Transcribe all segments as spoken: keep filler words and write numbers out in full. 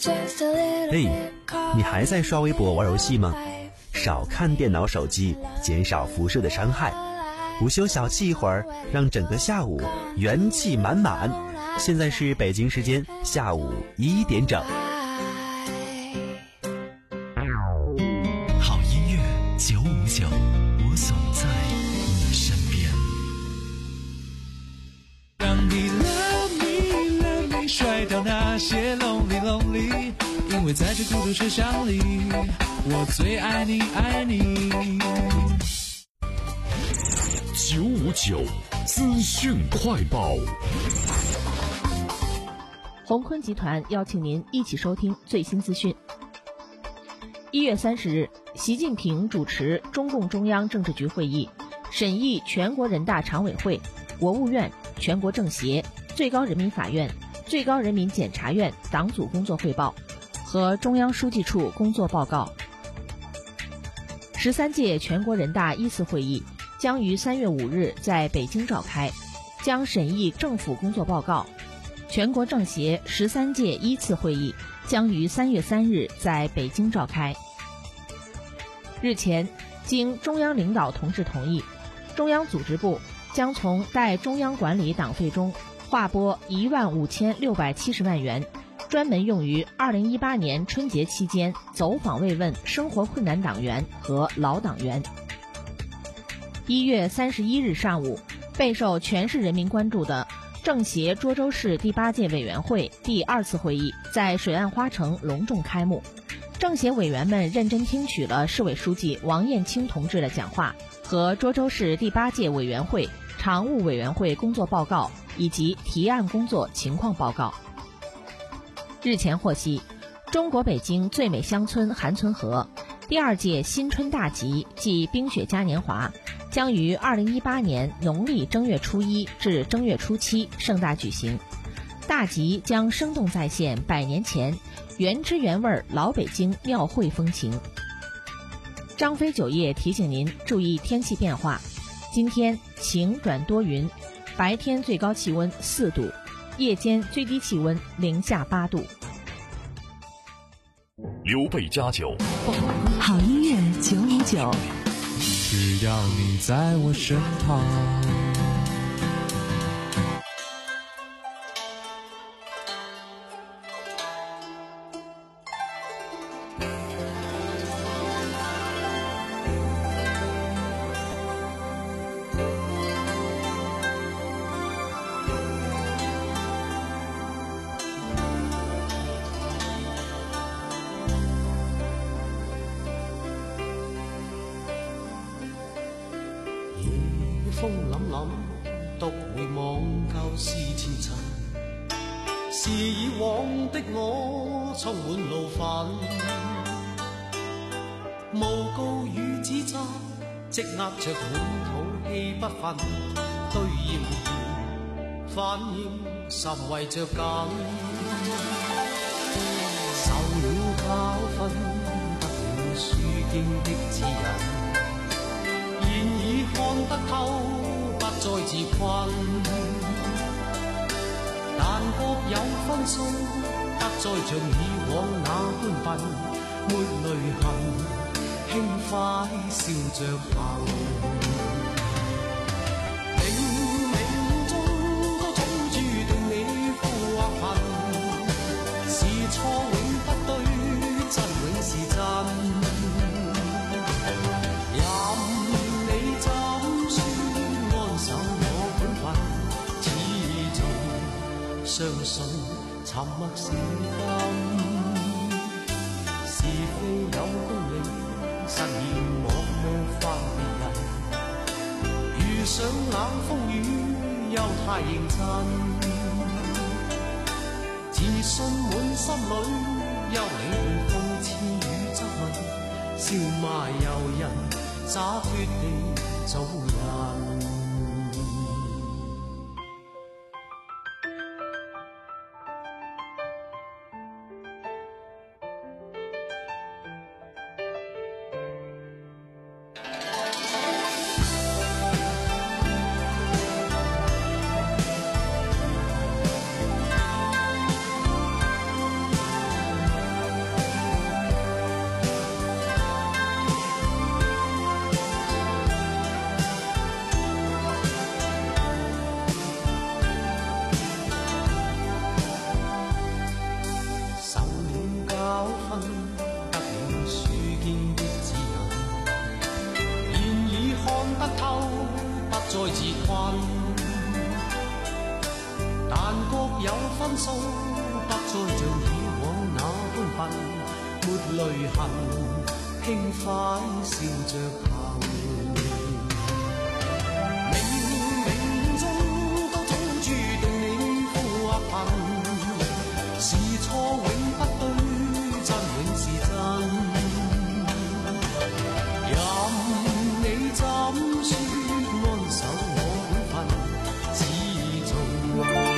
嘿，你还在刷微博玩游戏吗？少看电脑手机，减少辐射的伤害。午休小憩一会儿，让整个下午元气满满。现在是北京时间下午一点整。 好音乐九五九，我总在你身边。让你 love me love me， 甩掉那些 lonely lonely， 因为在这孤独车厢里，我最爱你爱你。 九五九资讯快报。 鸿坤集团邀请您一起收听最新资讯。一月三十日，习近平主持中共中央政治局会议，审议全国人大常委会、国务院、全国政协、最高人民法院、最高人民检察院党组工作汇报和中央书记处工作报告。十三届全国人大一次会议将于三月五日在北京召开，将审议政府工作报告。全国政协十三届一次会议将于三月三日在北京召开。日前，经中央领导同志同意，中央组织部将从待中央管理党费中划拨一万五千六百七十万元，专门用于二零一八年春节期间走访慰问生活困难党员和老党员。一月三十一日上午，备受全市人民关注的政协涿州市第八届委员会第二次会议在水岸花城隆重开幕。政协委员们认真听取了市委书记王艳青同志的讲话和涿州市第八届委员会常务委员会工作报告以及提案工作情况报告。日前获悉，中国北京最美乡村韩村河第二届新春大集暨冰雪嘉年华将于二零一八年农历正月初一至正月初七盛大举行。大集将生动再现百年前原汁原味老北京庙会风情。张飞酒业提醒您注意天气变化，今天晴转多云，白天最高气温四度，夜间最低气温零下八度。 刘备佳酒， 好音乐九五九， 只要你在我身旁。 風凜凜，獨回望舊事前塵，是以往的我充滿怒憤，誣告與指責積壓着滿肚氣不忿，對謠言反應甚為着緊，受了教訓，得了書經的指引。現已看得透，不再自困，但各有分數，不再像以往那般笨，沒淚痕，輕快笑着行。冥冥中都早注定你富或貧，是錯永不對，真永是真。相信沉默是金，是非有公理，實現我模範別人。遇上冷風雨，又太認真，自信滿心裏，休理會諷刺與質問，笑罵由人，灑脱地做人。 各有分數，不再像以往那般笨，沒淚痕，輕快笑着行。冥冥中都早注定你富或貧，是錯永不對，真永是真。任你怎說安守我本分，始終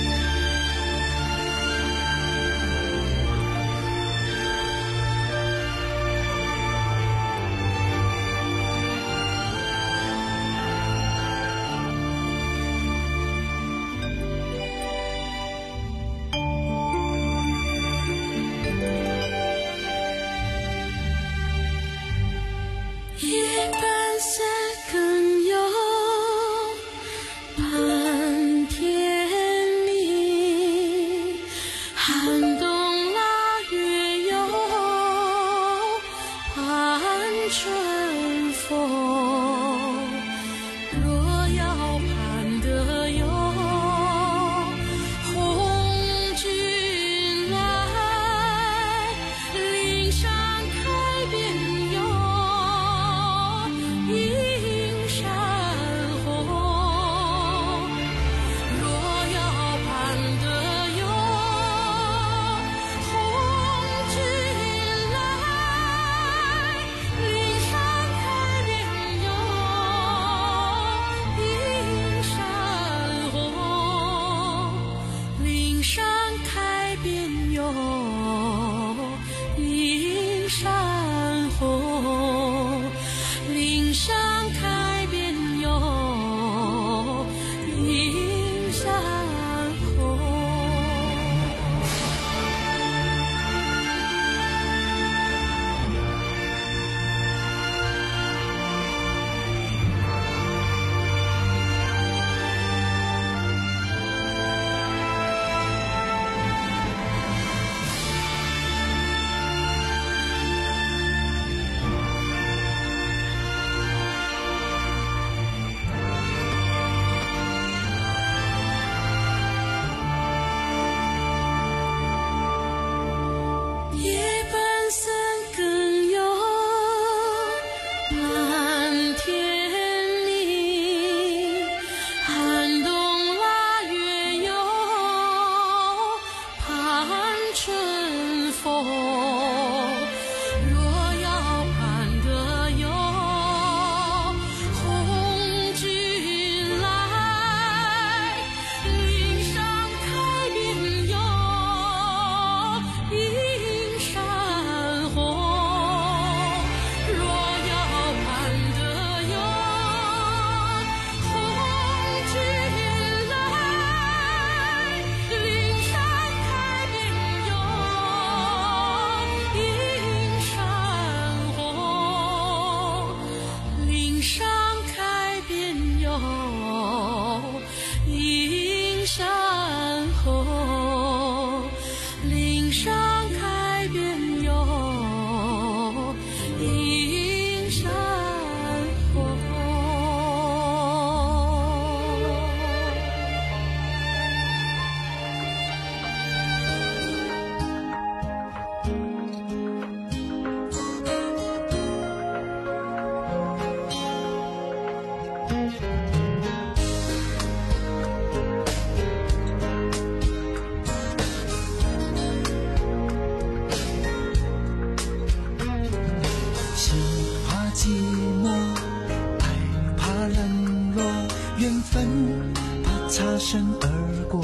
身而过，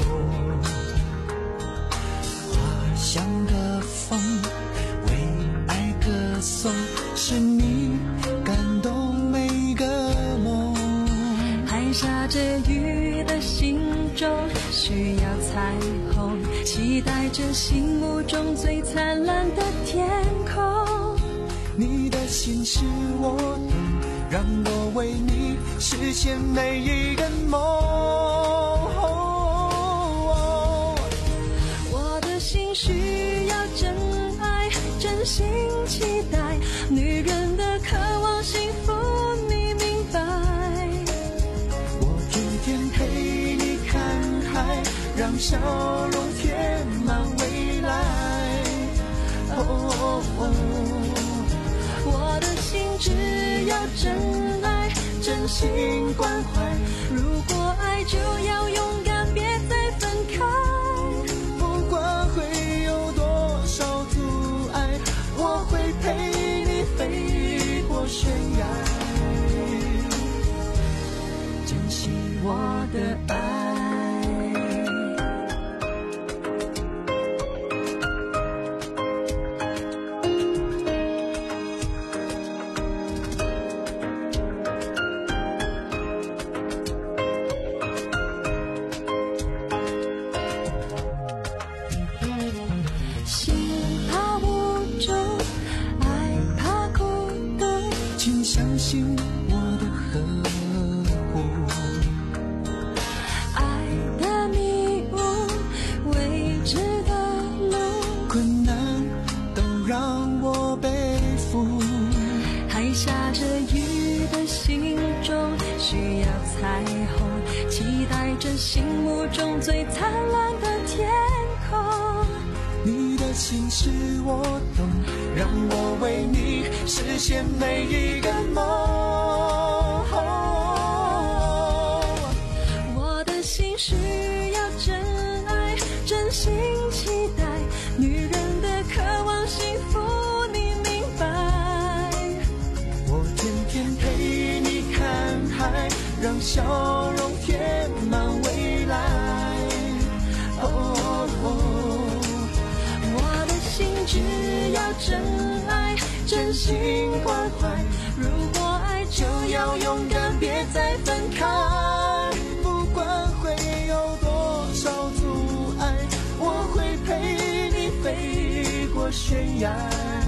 花香的风为爱歌颂，是你感动每个梦。 还下着雨的心中需要彩虹，期待着心目中最灿烂的天空。 你的心事我懂，让我为你实现每一个梦。 我的心需要真爱，真心期待，女人的渴望幸福你明白。 我逐天陪你看海， 让笑容填满未来。哦哦哦， 我的心只要真爱，真心关怀。如果爱就要勇敢，别再分开。 不管会有多少阻碍，我会陪你飞过悬崖。珍惜我的爱。相信我的呵护， 爱的迷雾，未知的路， 困难都让我背负。 还下着雨的心中需要彩虹，期待着心目中最灿烂的天空。 你的心事我懂，让我为你实现每一个梦。 我的心需要真爱，真心期待，女人的渴望幸福你明白。 我天天陪你看海，让笑容填满未来。哦哦， 我的心只要真爱，真心关怀。如果爱就要勇敢，别再分开。 不管会有多少阻碍，我会陪你飞过悬崖。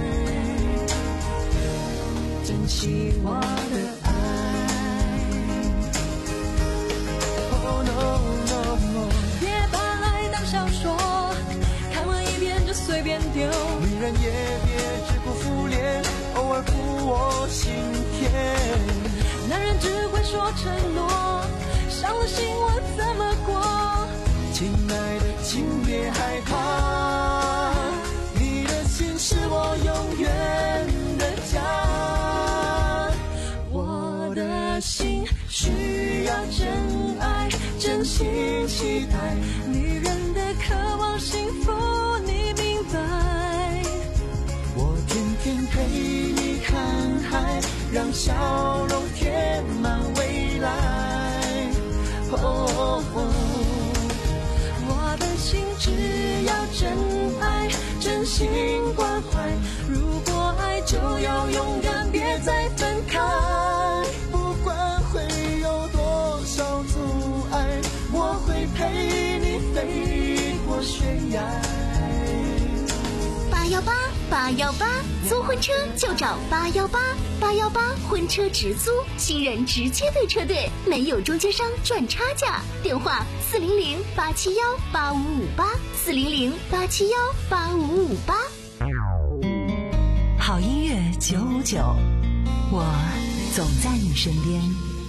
珍惜我的爱。Oh no no no， 别把爱当小说，看完一遍就随便丢。 女人也别只顾敷脸，偶尔抚我心田。 男人只会说承诺，伤了心我怎么过？ 亲爱的，请别害怕，你的心是我永远的家。 我的心需要真爱，真心期待，女人的渴望幸福你明白。 我天天陪你看海，让笑容填满未来。哦哦， 我的心只要真爱，真心关怀。如果爱就要勇敢，别再分开。 不管会有多少阻碍，我会陪你飞过悬崖。 八幺八八幺八，租婚车就找八幺八八幺八婚车直租，新人直接对车队，没有中间商赚差价。电话四零零八七幺八五五八，四零零八七幺八五五八。 好音乐九五九，我总在你身边。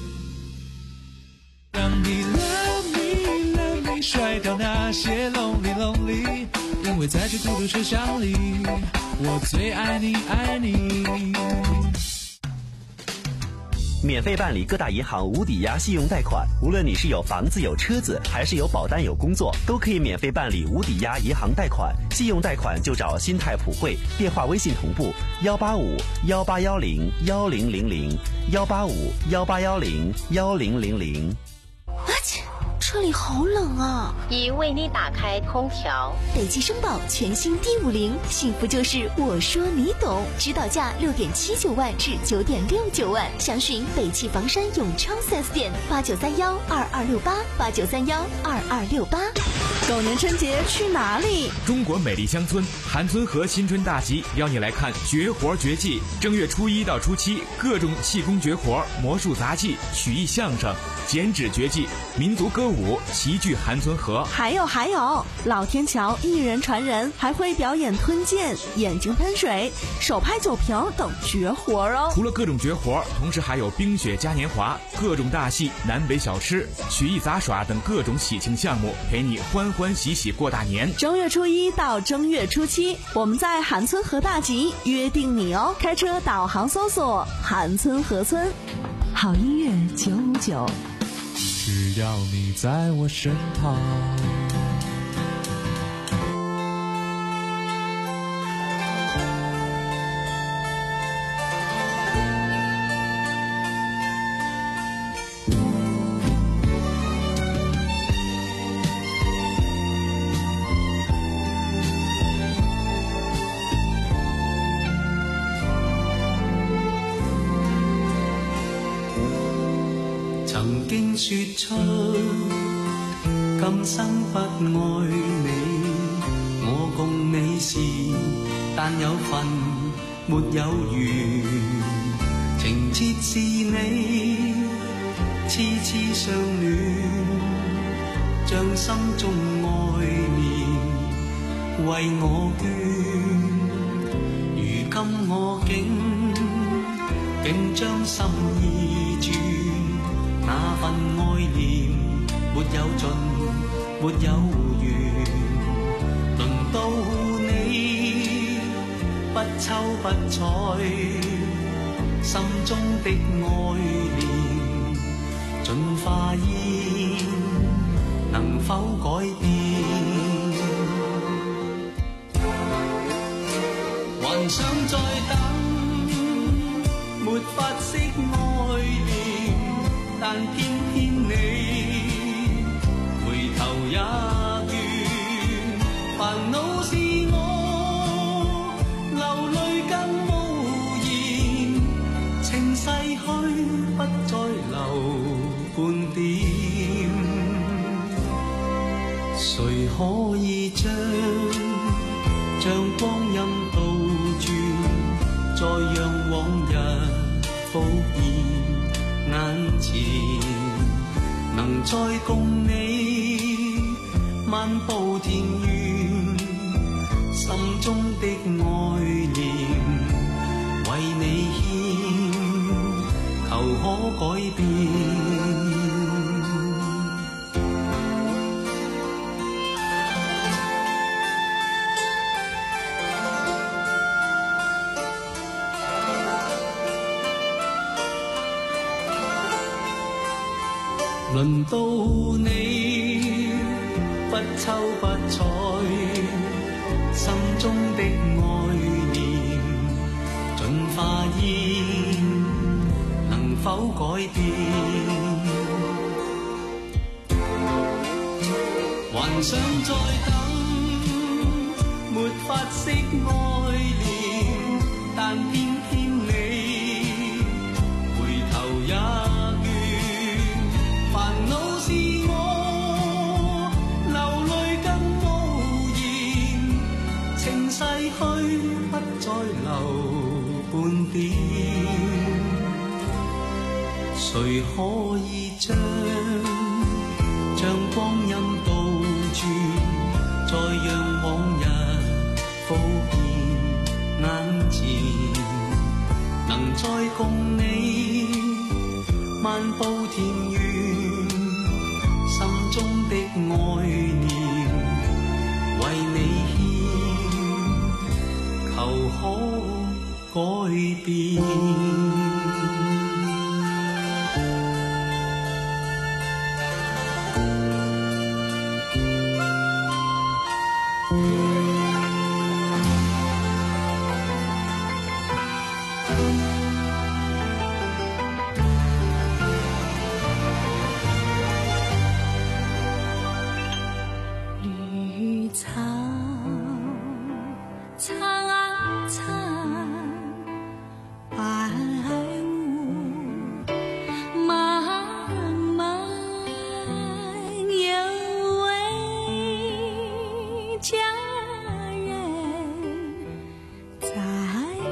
让你 love me love me 甩掉那些 lonely lonely， 因为在这孤独车厢里，我最爱你爱你。 免费办理各大银行无抵押信用贷款，无论你是有房子有车子，还是有保单有工作，都可以免费办理无抵押银行贷款。信用贷款就找新泰普惠，电话微信同步幺八五幺八幺零幺零零零幺八五幺八幺零幺零零零。 车里好冷啊！ 已为你打开空调。 北汽绅宝全新 D 五零，幸福就是我说你懂，指导价六点七九万至九点六九万，详询北汽房山永昌四 S 店八九三幺二二六八八九三幺二二六八。 狗年春节去哪里？ 中国美丽乡村韩村河新春大集邀你来看绝活绝技。正月初一到初七，各种气功绝活、魔术杂技、曲艺相声、剪纸绝技、民族歌舞齐聚韩村河。 还有还有，老天桥一人传人还会表演吞剑、眼睛喷水、手拍酒瓶等绝活哦。 除了各种绝活，同时还有冰雪嘉年华、各种大戏、南北小吃、曲艺杂耍等各种喜庆项目，陪你欢欢喜喜过大年。 正月初一到正月初七，我们在韩村河大集约定你哦。开车导航搜索韩村河村。 好音乐九五九， 只要你在我身旁。 曾經說出今生不愛你，我共你是但有份沒有緣，情切是你痴痴相戀，將心中愛念為我捐，如今我竟竟將心意轉，那份愛念沒有盡，沒有完，輪到你不瞅不睬，心中的愛念盡化煙，能否改變？還想再等，沒法釋愛念，但偏偏你回頭也倦，煩惱是我流淚更無言，情逝去不再留半點，誰可以將將光陰倒轉，再讓往日復現眼前，能再共你漫步田園，心中的愛念為你獻，求可改變。輪到你不瞅不睬，心中的愛念盡化煙，能否改變？還想再等，沒法釋愛念，但偏偏你回頭也煩惱是我流淚更無言，情逝去不再留半點，誰可以將將光陰倒轉，再讓往日復現眼前，能再共你漫步田園，心中的愛念為你獻，求可改變。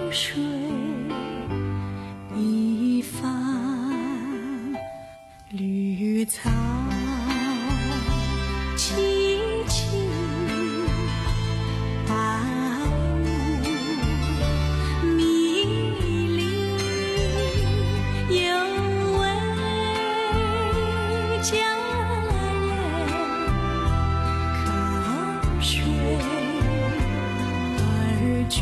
水一方绿草萋萋白雾迷离有位佳人可睡而居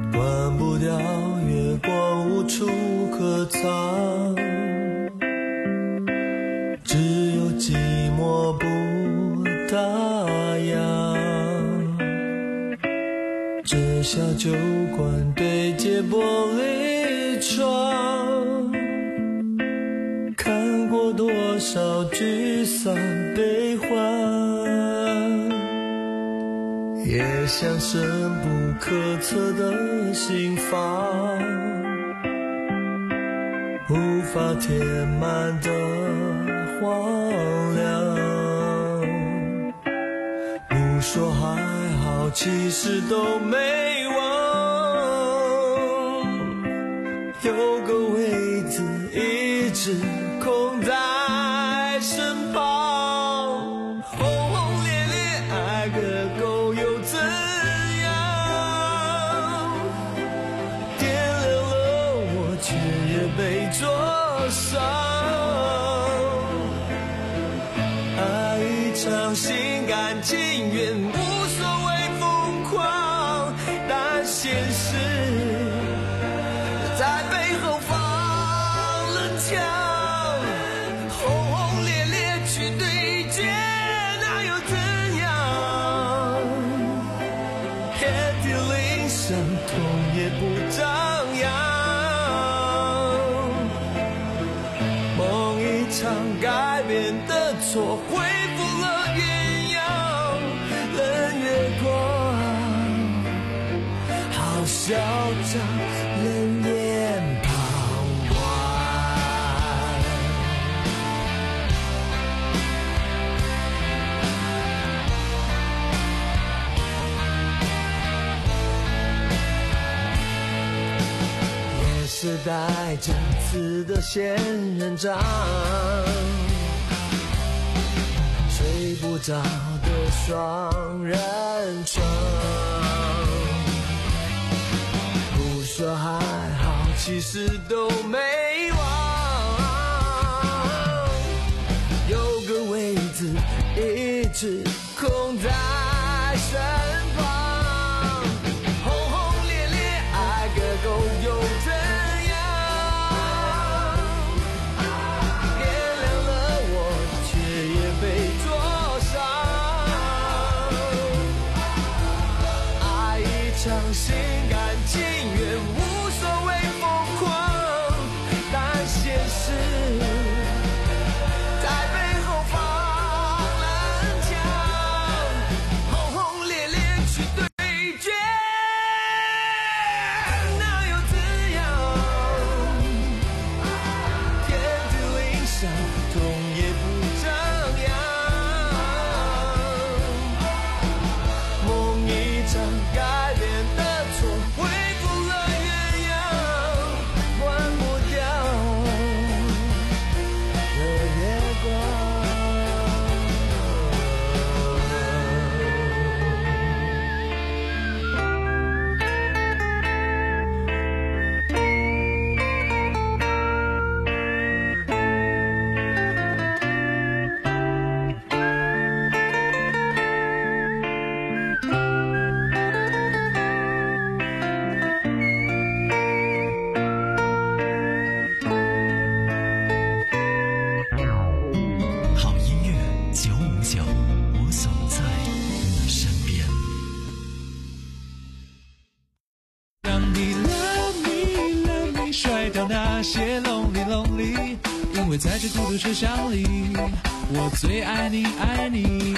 关不掉月光无处可藏，只有寂寞不打烊。这小酒馆对接玻璃窗，看过多少沮丧悲欢，也像深不可测的心房，无法填满的荒凉。不说还好，其实都没忘，有个位子一直空在身旁，轰轰烈烈爱个够又怎样？点亮了我，却也被灼伤。爱一场心甘情愿，无所谓疯狂，但现实在背后放冷枪，轰轰烈烈去对决，那又怎样？遍体鳞伤，痛也不张扬。梦一场改变的错，恢复了原样，冷月光，好嚣张，冷眼旁观。也是带着刺的仙人掌，睡不着的双人床，不说还好，其实都没忘，有个位子一直空在身旁，轰轰烈烈爱个够又怎样？点亮了我，却也被灼伤。爱一场心甘情愿，无所谓疯狂，但现实在背后放冷枪，轰轰烈烈去对决，那又怎样？遍体鳞伤，痛也不张扬。梦一场改变的错，恢复了原样，关不掉的月光。 好音乐九五九，我总在你身边。 让你 love me love me 甩掉那些 lonely lonely， 因为在这孤独车厢里，我最爱你爱你。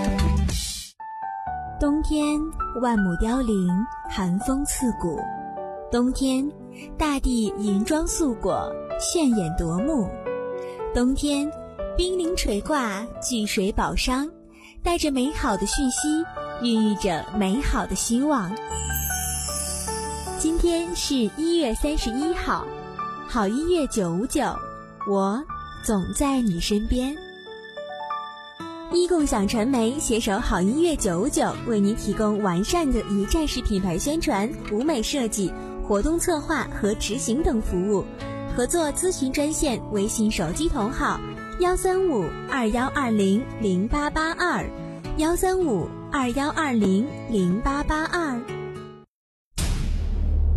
冬天万亩凋零，寒风刺骨。冬天大地银装素裹，炫眼夺目。冬天冰凌垂挂，巨水宝商，带着美好的讯息，孕育着美好的希望。今天是一月三十一号，好音乐九五九，我总在你身边。一共享传媒携手好音乐九五九，为您提供完善的一站式品牌宣传、舞美设计、活动策划和执行等服务。合作咨询专线：微信手机同号幺三五二幺二零零八八二，幺三五二幺二零零八八二。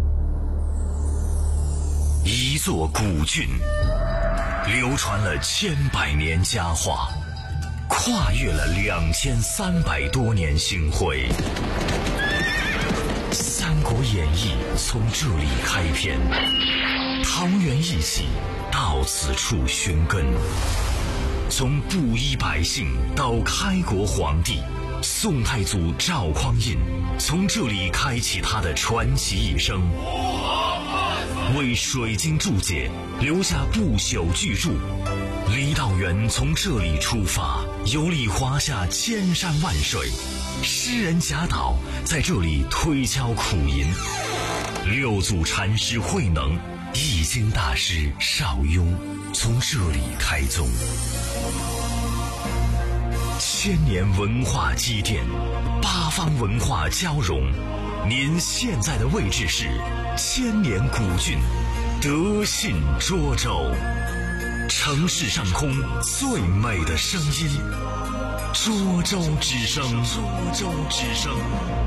一座古郡，流传了千百年佳话，跨越了两千三百多年星辉。《三国演义》从这里开篇，桃园一起到此处寻根。从布衣百姓到开国皇帝，宋太祖赵匡胤从这里开启他的传奇一生，为水晶注解留下不朽巨著。郦道元从这里出发，游历华夏千山万水，诗人贾岛在这里推敲苦吟，六祖禅师慧能、易经大师邵雍从这里开宗。千年文化积淀，八方文化交融。您现在的位置是千年古郡德信涿州，城市上空最美的声音，涿州之声。涿州之声。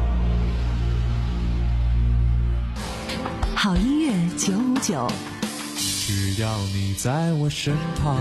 好音乐九五九， 只要你在我身旁。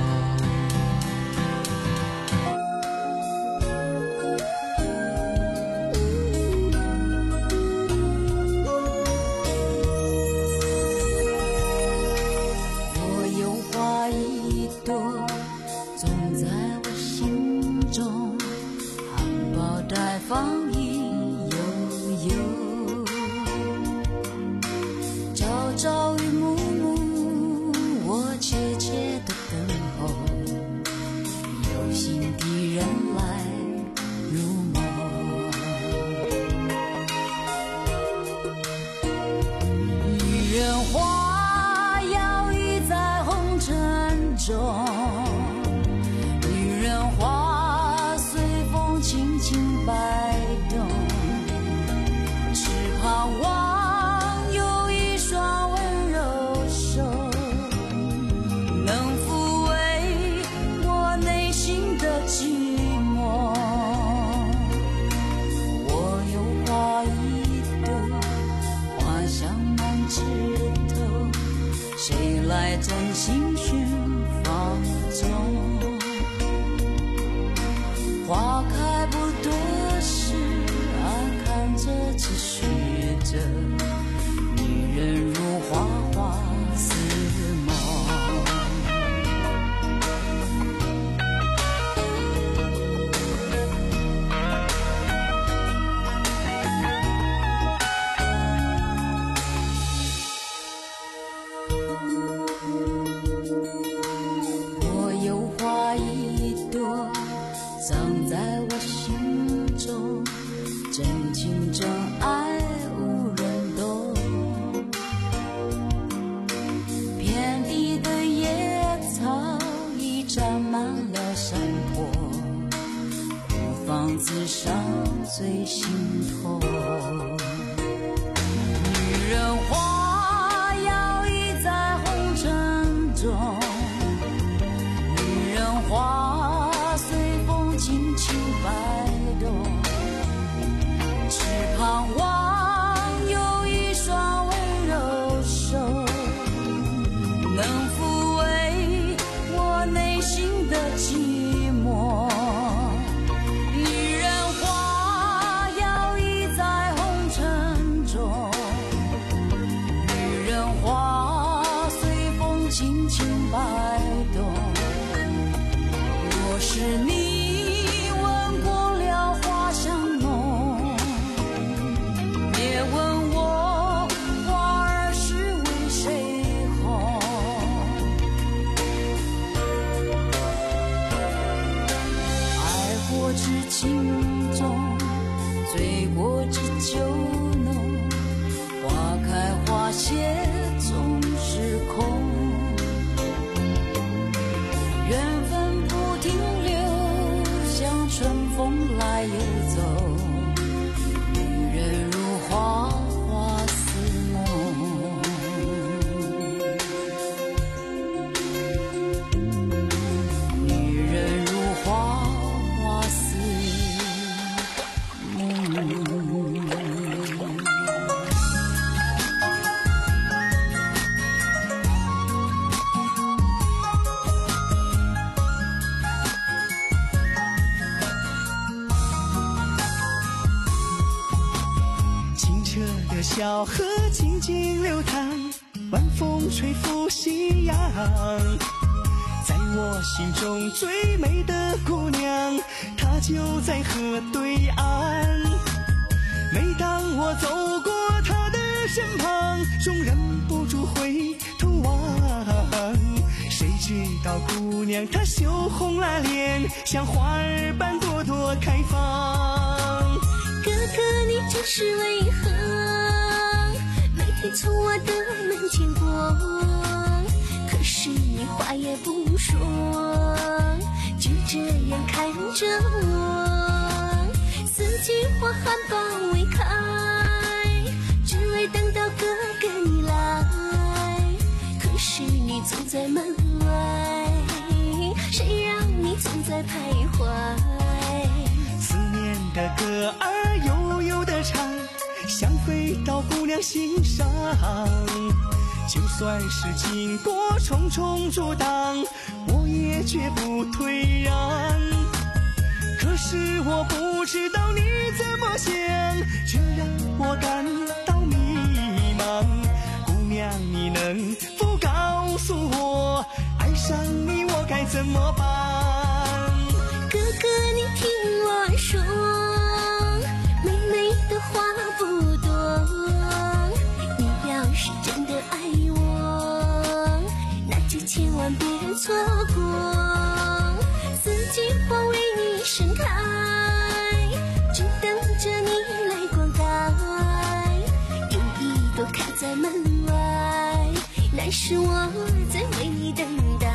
小河静静流淌，晚风吹拂夕阳。在我心中最美的姑娘，她就在河对岸。每当我走过她的身旁，总忍不住回头望。谁知道姑娘她羞红了脸，像花儿般朵朵开放。 哥哥你这是为何每天从我的门前过？可是你话也不说，就这样看着我。四季花含苞未开，只为等到哥哥你来。可是你总在门外，谁让你总在徘徊？ 思念的歌儿悠悠地唱，想飞到姑娘心上。就算是经过重重阻挡，我也绝不退让。可是我不知道你怎么想，这让我感到迷茫。姑娘你能否告诉我，爱上你我该怎么办？ 哥哥你听我说，妹妹的话不多。你要是真的爱我，那就千万别错过。四季花为你盛开，只等着你来灌溉。有一朵开在门外，那是我在为你等待。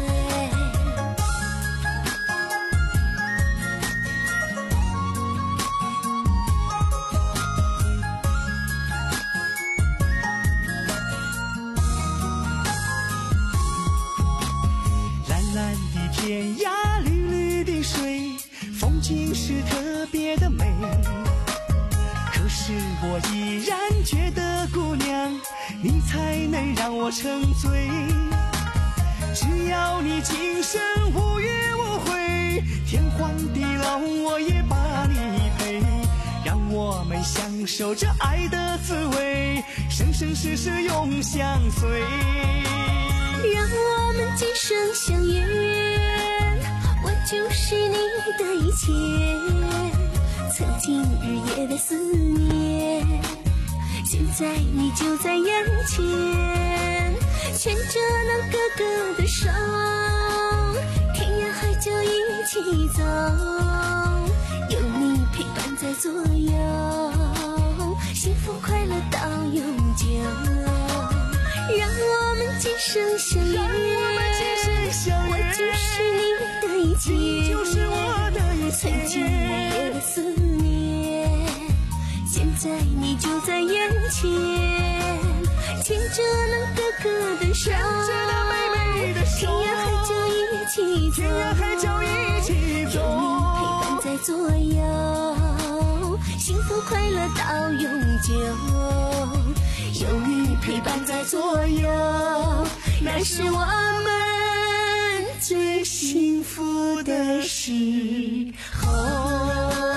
天涯绿绿的水，风景是特别的美。可是我依然觉得姑娘，你才能让我沉醉。只要你今生无怨无悔，天荒地老我也把你陪。让我们享受这爱的滋味，生生世世永相随。 让我们今生相约，我就是你的一切。曾经日夜的思念，现在你就在眼前。牵着那哥哥的手，天涯海角一起走，有你陪伴在左右，幸福快乐到永久。让我们今生相约，我就是你的一切， 你就是我的一切。 曾经日夜的思念，现在你就在眼前。牵着那哥哥的手， 牵着那妹妹的手， 天涯海角一起走， 天涯海角一起走， 有你陪伴在左右，幸福快乐到永久。有你陪伴在左右，那是我们最幸福的时候。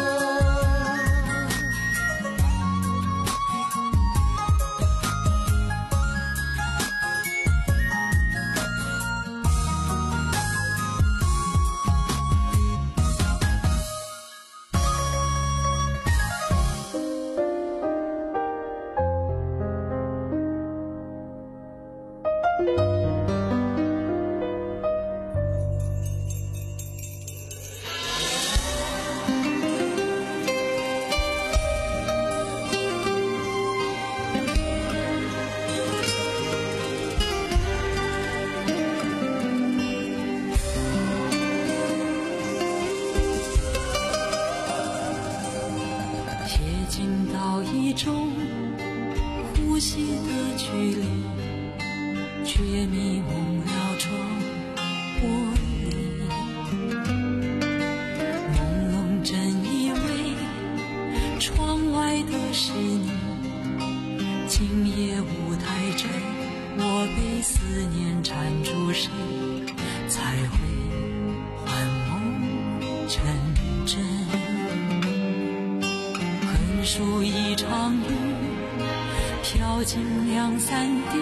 数一场雨， 飘进两三滴，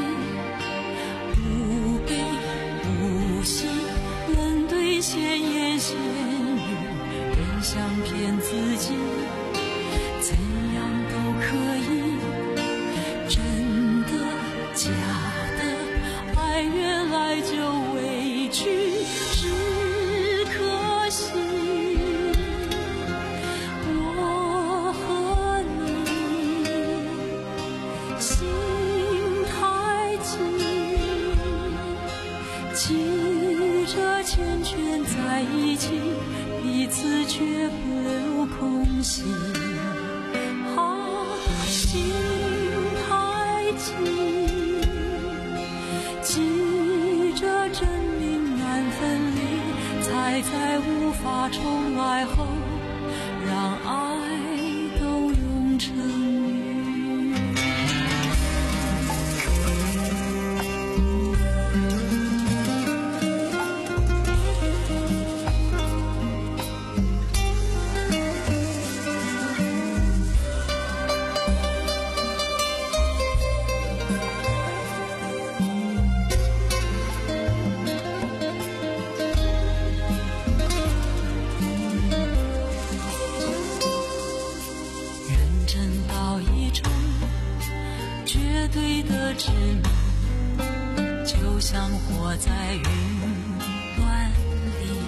无悲无喜，人对闲言闲语，人想骗自己，怎样都可以，真的假的，爱越来就委屈，只可惜我和你心太急，急着缱绻在一起，彼此却不留空隙。啊，心太急，急着证明难分离，才在无法重来后，让爱都融成雨。绝对的执迷，就像活在云端里。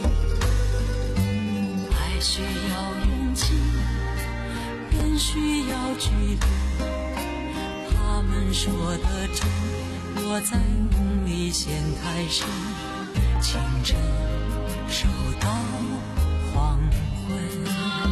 爱需要勇气，更需要距离。他们说的真，我在梦里陷太深，清晨收到黄昏，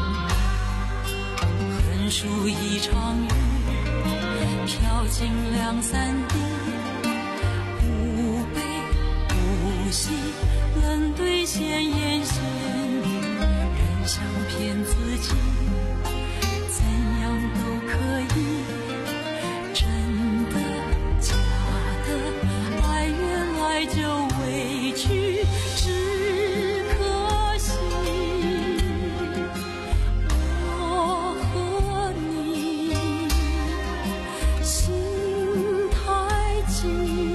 横竖一场雨，飘进两三滴，无悲无喜，人对闲言闲语，人想骗自己，怎样都可以，真的假的，爱越来就委屈，只可惜我和你心太急，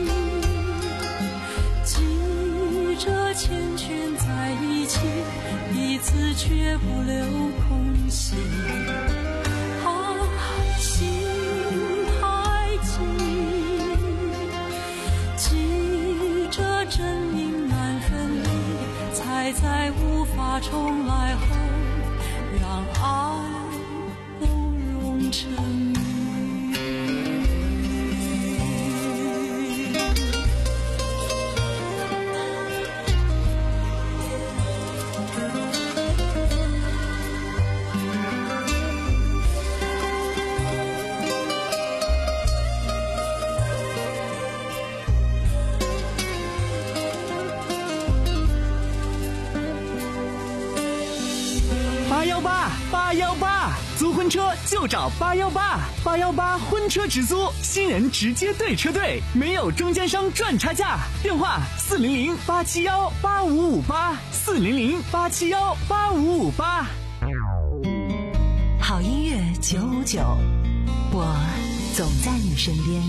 急着缱绻在一起，彼此却不留空隙。啊，心太急，急着证明难分离，才在无法重来后，让爱都融成雨。 八幺八八幺八，租婚车就找八幺八，八幺八婚车直租，新人直接对车队，没有中间商赚差价。电话四零零八七幺八五五八，四零零八七幺八五五八。 好音乐九五九，我总在你身边。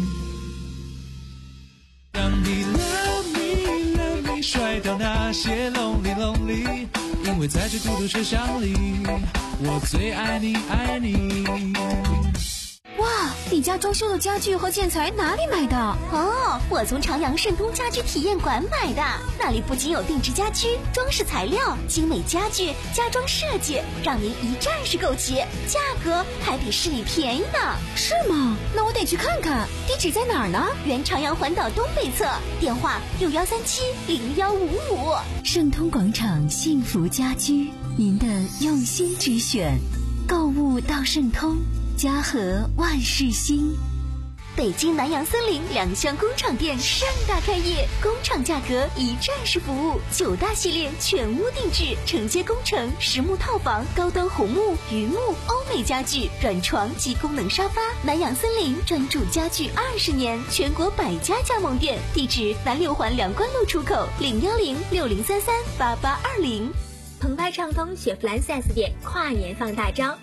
让你 love me love me 甩掉那些 lonely lonely， 因为在这孤独车厢里，我最爱你爱你。 哇，你家装修的家具和建材哪里买的？哦，我从长阳盛通家居体验馆买的。那里不仅有定制家居、装饰材料、精美家具、家装设计，让您一站式购齐，价格还比市里便宜呢。是吗？那我得去看看。地址在哪儿呢？原长阳环岛东北侧，电话六幺三七零幺五五。 盛通广场幸福家居，您的用心之选，购物到盛通。家和万事兴。 北京南阳森林两厢工厂店盛大开业，工厂价格一站式服务，九大系列全屋定制，承接工程、实木套房、高端红木、榆木、欧美家具、软床及功能沙发。南阳森林专注家具二十年，全国百家加盟店，地址南六环梁关路出口零幺零六零三三八八二零。 澎湃畅通雪佛兰 四 S 店跨年放大招。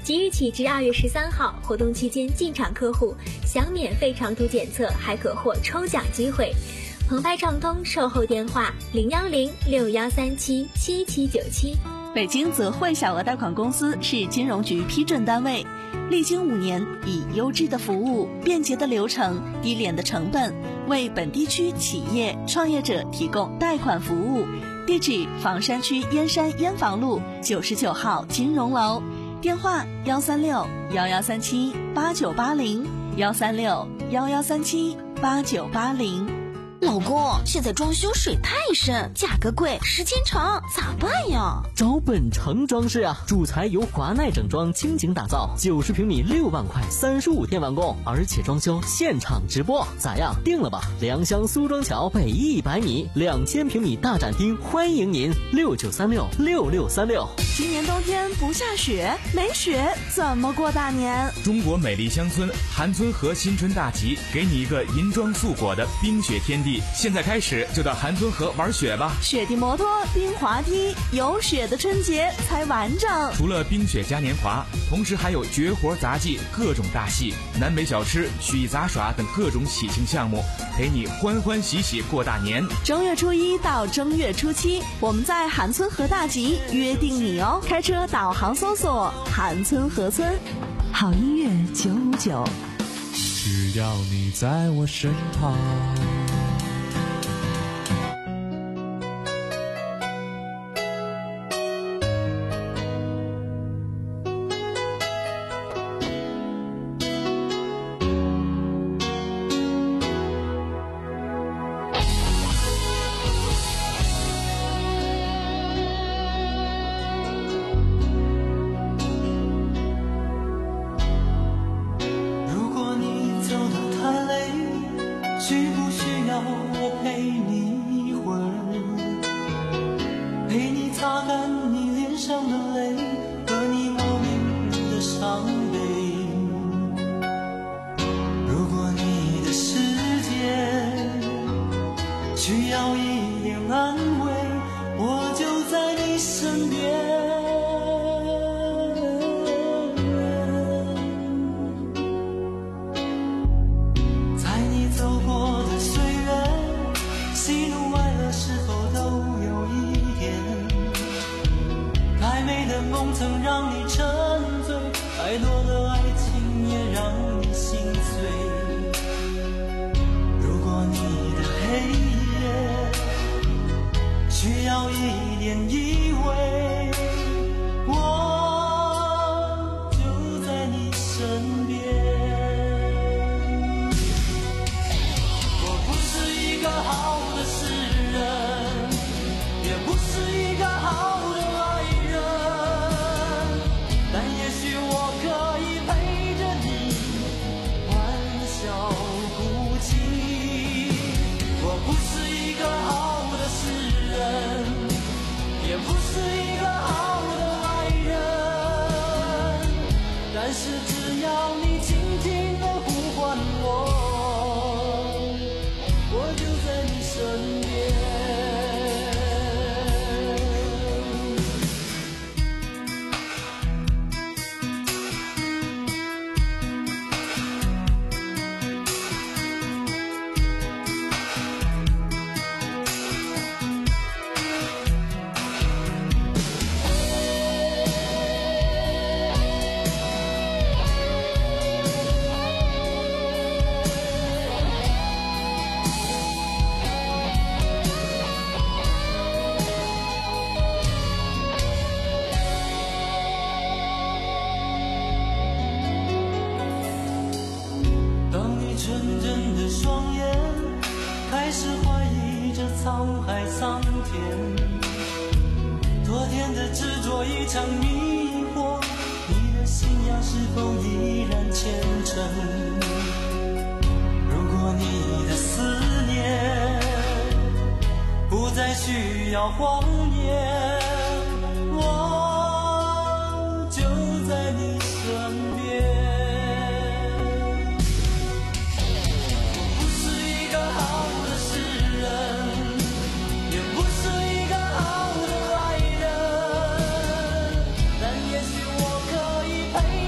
即日起至二月十三号，活动期间进场客户享免费长途检测，还可获抽奖机会。澎湃畅通售后电话零幺零六幺三七七七九七。 北京泽汇小额贷款公司是金融局批准单位，历经五年，以优质的服务、便捷的流程、低廉的成本，为本地区企业创业者提供贷款服务。地址：房山区燕山燕房路九十九号金融楼，电话：幺三六幺幺三七八九八零，幺三六幺幺三七八九八零。 老公，现在装修水太深，价格贵，时间长，咋办呀？ 找本城装饰啊，主材由华奈整装倾情打造，九十平米六万块，三十五天完工，而且装修现场直播，咋样？定了吧？良乡苏庄桥北一百米，两千平米大展厅，欢迎您，六九三六六六三六。 今年冬天不下雪，没雪怎么过大年？ 中国美丽乡村韩村河新春大集，给你一个银装素裹的冰雪天地。现在开始就到韩村河玩雪吧， 雪地摩托、冰滑梯，有雪的春节才完整。 除了冰雪嘉年华，同时还有绝活杂技、各种大戏、南北小吃、曲艺杂耍等各种喜庆项目，陪你欢欢喜喜过大年。 正月初一到正月初七，我们在韩村河大集约定你哦。开车导航搜索韩村河村。 好音乐九五九， 只要你在我身旁。 陪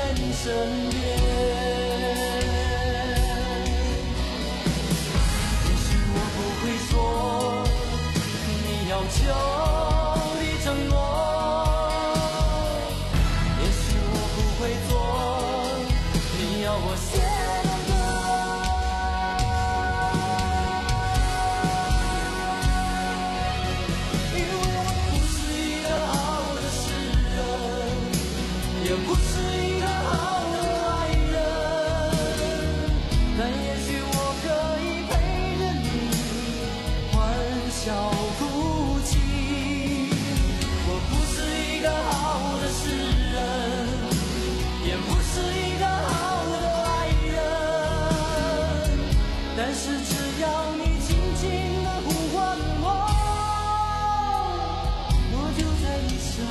你身边。也许我不会做你要求的承诺，也许我不会做你要我写的歌，因为我不是一个好的诗人，也不是一个好的爱人，但也许我可以陪着你欢笑哭泣。我不是一个好的诗人，也不是一个好的爱人，但是只要你轻轻地呼唤我，我就在你身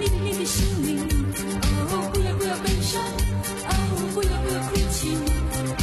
哦，不要不要悲伤，哦，不要不要哭泣。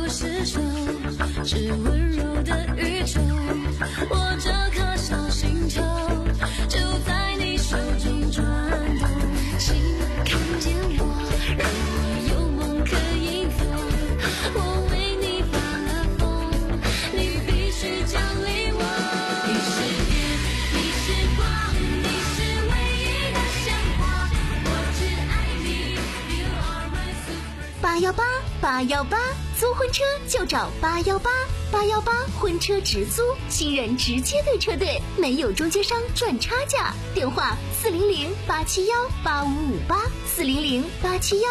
是手，是温柔的宇宙。我这颗小星球就在你手中转动。请看见我，让我有梦可以走。我为你发了疯，你必须奖励我。你是电，你是光，你是唯一的鲜花。我只爱你 ，You are my super。 八幺八八幺八，租婚车就找八幺八。八幺八婚车直租，新人直接对车队，没有中间商赚差价。电话四零零八七幺八五五八，四零零八七幺。